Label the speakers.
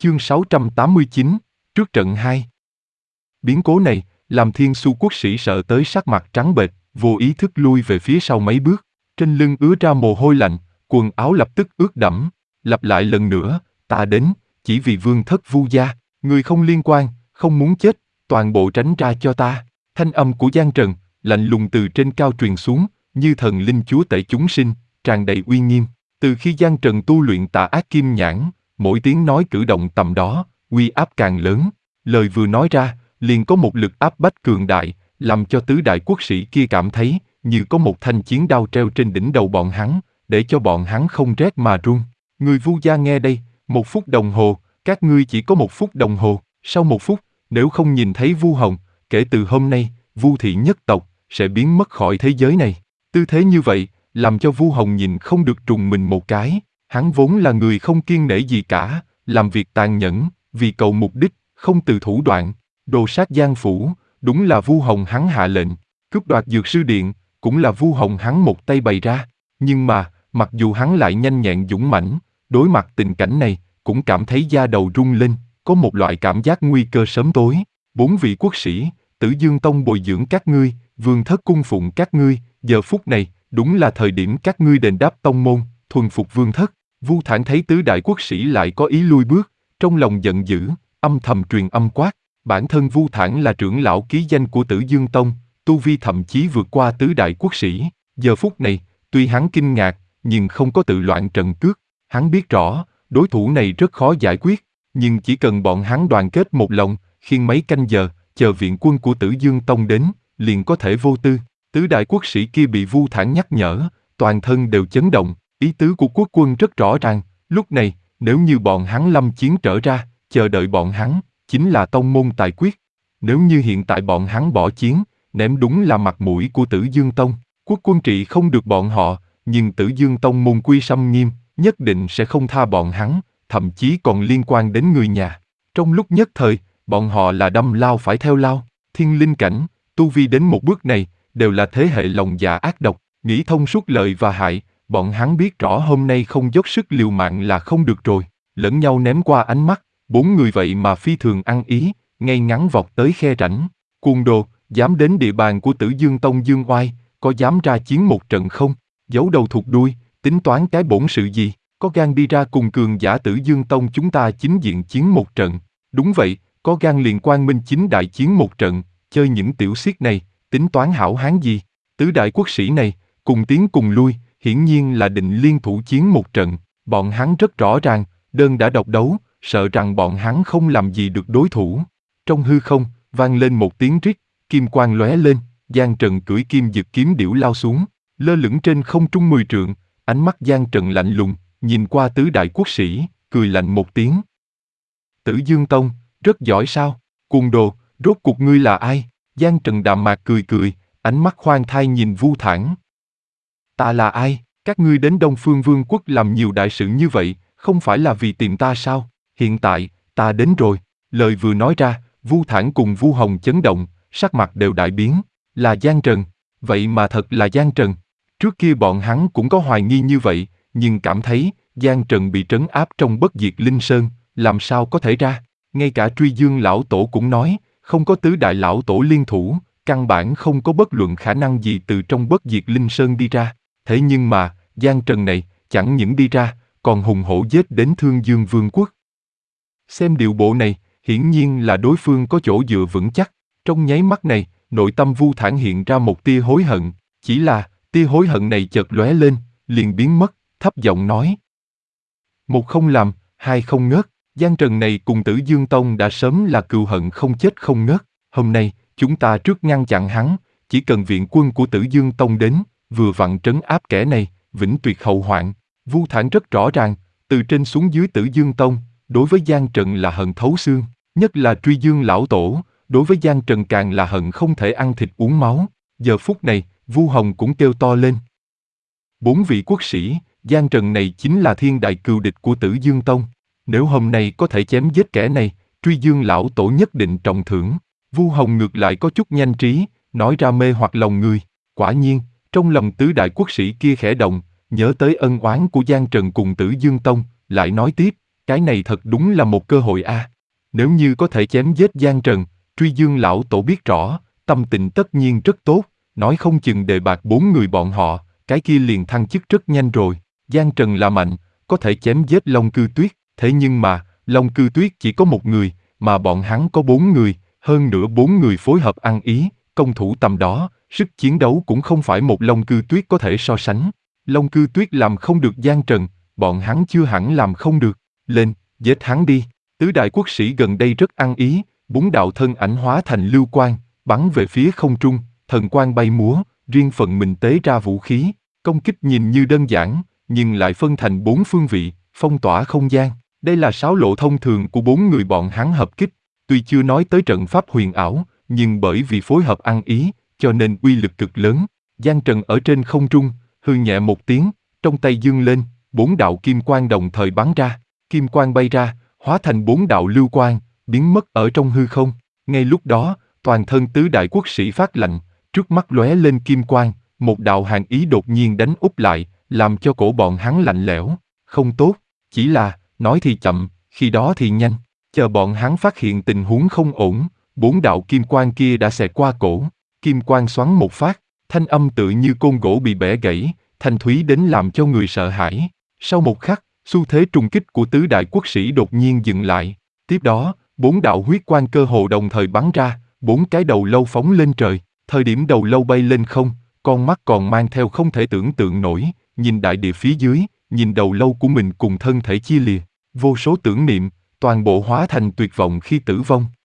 Speaker 1: Chương 689, trước trận 2. Biến cố này, làm Thiên Xu quốc sĩ sợ tới sắc mặt trắng bệch, vô ý thức lui về phía sau mấy bước, trên lưng ứa ra mồ hôi lạnh, quần áo lập tức ướt đẫm, lặp lại lần nữa, ta đến, chỉ vì vương thất Vu gia, người không liên quan, không muốn chết, toàn bộ tránh ra cho ta. Thanh âm của Giang Trần, lạnh lùng từ trên cao truyền xuống, như thần linh chúa tể chúng sinh, tràn đầy uy nghiêm. Từ khi Giang Trần tu luyện Tà Ác Kim Nhãn, mỗi tiếng nói cử động tầm đó, uy áp càng lớn. Lời vừa nói ra, liền có một lực áp bách cường đại, làm cho tứ đại quốc sĩ kia cảm thấy như có một thanh chiến đao treo trên đỉnh đầu bọn hắn, để cho bọn hắn không rét mà run. Người Vu gia nghe đây, 1 phút đồng hồ, các ngươi chỉ có 1 phút đồng hồ. Sau 1 phút, nếu không nhìn thấy Vu Hồng, kể từ hôm nay, Vu thị nhất tộc sẽ biến mất khỏi thế giới này. Tư thế như vậy, làm cho Vu Hồng nhìn không được trùng mình một cái. Hắn vốn là người không kiêng nể gì cả, làm việc tàn nhẫn, vì cầu mục đích, không từ thủ đoạn. Đồ sát Giang phủ, đúng là Vu Hồng hắn hạ lệnh. Cướp đoạt dược sư điện, cũng là Vu Hồng hắn một tay bày ra. Nhưng mà, mặc dù hắn lại nhanh nhẹn dũng mãnh, đối mặt tình cảnh này, cũng cảm thấy da đầu rung lên, có một loại cảm giác nguy cơ sớm tối. 4 vị quốc sĩ, Tử Dương Tông bồi dưỡng các ngươi, vương thất cung phụng các ngươi, giờ phút này, đúng là thời điểm các ngươi đền đáp tông môn, thuần phục vương thất. Vu Thản thấy tứ đại quốc sĩ lại có ý lui bước, trong lòng giận dữ, âm thầm truyền âm quát. Bản thân Vu Thản là trưởng lão ký danh của Tử Dương Tông, tu vi thậm chí vượt qua tứ đại quốc sĩ. Giờ phút này, tuy hắn kinh ngạc, nhưng không có tự loạn trận cước. Hắn biết rõ, đối thủ này rất khó giải quyết, nhưng chỉ cần bọn hắn đoàn kết một lòng, khiêng mấy canh giờ, chờ viện quân của Tử Dương Tông đến, liền có thể vô tư. Tứ đại quốc sĩ kia bị Vu Thản nhắc nhở, toàn thân đều chấn động. Ý tứ của quốc quân rất rõ ràng, lúc này, nếu như bọn hắn lâm chiến trở ra, chờ đợi bọn hắn, chính là tông môn tài quyết. Nếu như hiện tại bọn hắn bỏ chiến, ném đúng là mặt mũi của Tử Dương Tông. Quốc quân trị không được bọn họ, nhưng Tử Dương Tông môn quy xâm nghiêm, nhất định sẽ không tha bọn hắn, thậm chí còn liên quan đến người nhà. Trong lúc nhất thời, bọn họ là đâm lao phải theo lao, thiên linh cảnh, tu vi đến một bước này, đều là thế hệ lòng dạ ác độc, nghĩ thông suốt lợi và hại, bọn hắn biết rõ hôm nay không dốc sức liều mạng là không được rồi, lẫn nhau ném qua ánh mắt, 4 người vậy mà phi thường ăn ý, ngay ngắn vọt tới khe rãnh. Cuồng đồ, dám đến địa bàn của Tử Dương Tông Dương oai, có dám ra chiến một trận không? Giấu đầu thụt đuôi, tính toán cái bổn sự gì? Có gan đi ra cùng cường giả Tử Dương Tông chúng ta chính diện chiến một trận. Đúng vậy, có gan liền quang minh chính đại chiến một trận, chơi những tiểu xiết này, tính toán hảo hán gì? Tứ đại quốc sĩ này, cùng tiến cùng lui, hiển nhiên là định liên thủ chiến một trận. Bọn hắn rất rõ ràng, đơn đã độc đấu, sợ rằng bọn hắn không làm gì được đối thủ. Trong hư không, vang lên một tiếng rít, kim quang lóe lên, Giang Trần cưỡi kim dực kiếm điểu lao xuống, lơ lửng trên không trung 10 trượng, ánh mắt Giang Trần lạnh lùng, nhìn qua tứ đại quốc sĩ, cười lạnh một tiếng. Tử Dương Tông, rất giỏi sao? Cuồng đồ, rốt cuộc ngươi là ai? Giang Trần đạm mạc cười cười, ánh mắt khoan thai nhìn Vu Thản. Ta là ai? Các ngươi đến Đông Phương Vương quốc làm nhiều đại sự như vậy, không phải là vì tìm ta sao? Hiện tại, ta đến rồi. Lời vừa nói ra, Vu Thản cùng Vu Hồng chấn động, sắc mặt đều đại biến. Là Giang Trần. Vậy mà thật là Giang Trần. Trước kia bọn hắn cũng có hoài nghi như vậy, nhưng cảm thấy Giang Trần bị trấn áp trong Bất Diệt Linh Sơn, làm sao có thể ra? Ngay cả Truy Dương lão tổ cũng nói, không có tứ đại lão tổ liên thủ, căn bản không có bất luận khả năng gì từ trong Bất Diệt Linh Sơn đi ra. Thế nhưng mà, Giang Trần này, chẳng những đi ra, còn hùng hổ giết đến Thương Dương Vương quốc. Xem điệu bộ này, hiển nhiên là đối phương có chỗ dựa vững chắc. Trong nháy mắt này, nội tâm Vu Thản hiện ra một tia hối hận, chỉ là, tia hối hận này chợt lóe lên, liền biến mất, thấp giọng nói. 1 không làm, 2 không ngớt, Giang Trần này cùng Tử Dương Tông đã sớm là cừu hận không chết không ngớt. Hôm nay, chúng ta trước ngăn chặn hắn, chỉ cần viện quân của Tử Dương Tông đến, vừa vặn trấn áp kẻ này, vĩnh tuyệt hậu hoạn. Vu Thản rất rõ ràng, từ trên xuống dưới Tử Dương Tông, đối với Giang Trần là hận thấu xương, nhất là Truy Dương lão tổ, đối với Giang Trần càng là hận không thể ăn thịt uống máu. Giờ phút này, Vu Hồng cũng kêu to lên. 4 vị quốc sĩ, Giang Trần này chính là thiên đại cừu địch của Tử Dương Tông. Nếu hôm nay có thể chém giết kẻ này, Truy Dương lão tổ nhất định trọng thưởng. Vu Hồng ngược lại có chút nhanh trí, nói ra mê hoặc lòng người. Quả nhiên, trong lòng tứ đại quốc sĩ kia khẽ động, nhớ tới ân oán của Giang Trần cùng Tử Dương Tông, lại nói tiếp, Cái này thật đúng là một cơ hội a. Nếu như có thể chém giết Giang Trần, Truy Dương lão tổ biết rõ, tâm tình tất nhiên rất tốt, nói không chừng đề bạt 4 người bọn họ, cái kia liền thăng chức rất nhanh rồi. Giang Trần là mạnh, có thể chém giết Long Cư Tuyết, thế nhưng mà, Long Cư Tuyết chỉ có một người, mà bọn hắn có 4 người, hơn nữa 4 người phối hợp ăn ý, công thủ tầm đó, sức chiến đấu cũng không phải một Long Cư Tuyết có thể so sánh. Long Cư Tuyết làm không được Giang Trần, bọn hắn chưa hẳn làm không được. Lên, giết hắn đi. Tứ đại quốc sĩ gần đây rất ăn ý, 4 đạo thân ảnh hóa thành lưu quang, bắn về phía không trung, thần quang bay múa, riêng phần mình tế ra vũ khí, công kích nhìn như đơn giản, nhưng lại phân thành 4 phương vị, phong tỏa không gian. Đây là sáo lộ thông thường của 4 người bọn hắn hợp kích, tuy chưa nói tới trận pháp huyền ảo, nhưng bởi vì phối hợp ăn ý, cho nên uy lực cực lớn. Giang Trần ở trên không trung, hừ nhẹ một tiếng, trong tay giương lên, 4 đạo kim quang đồng thời bắn ra, kim quang bay ra, hóa thành 4 đạo lưu quang, biến mất ở trong hư không. Ngay lúc đó, toàn thân tứ đại quốc sĩ phát lạnh, trước mắt lóe lên kim quang, một đạo hàn ý đột nhiên đánh úp lại, làm cho cổ bọn hắn lạnh lẽo. Không tốt, chỉ là, nói thì chậm, khi đó thì nhanh. Chờ bọn hắn phát hiện tình huống không ổn, 4 đạo kim quang kia đã xẹt qua cổ, kim quang xoắn một phát, thanh âm tự như côn gỗ bị bẻ gãy, thanh thúy đến làm cho người sợ hãi. Sau một khắc, xu thế trùng kích của tứ đại quốc sĩ đột nhiên dừng lại. Tiếp đó, 4 đạo huyết quang cơ hồ đồng thời bắn ra, 4 cái đầu lâu phóng lên trời. Thời điểm đầu lâu bay lên không, con mắt còn mang theo không thể tưởng tượng nổi, nhìn đại địa phía dưới, nhìn đầu lâu của mình cùng thân thể chia lìa. Vô số tưởng niệm, toàn bộ hóa thành tuyệt vọng khi tử vong.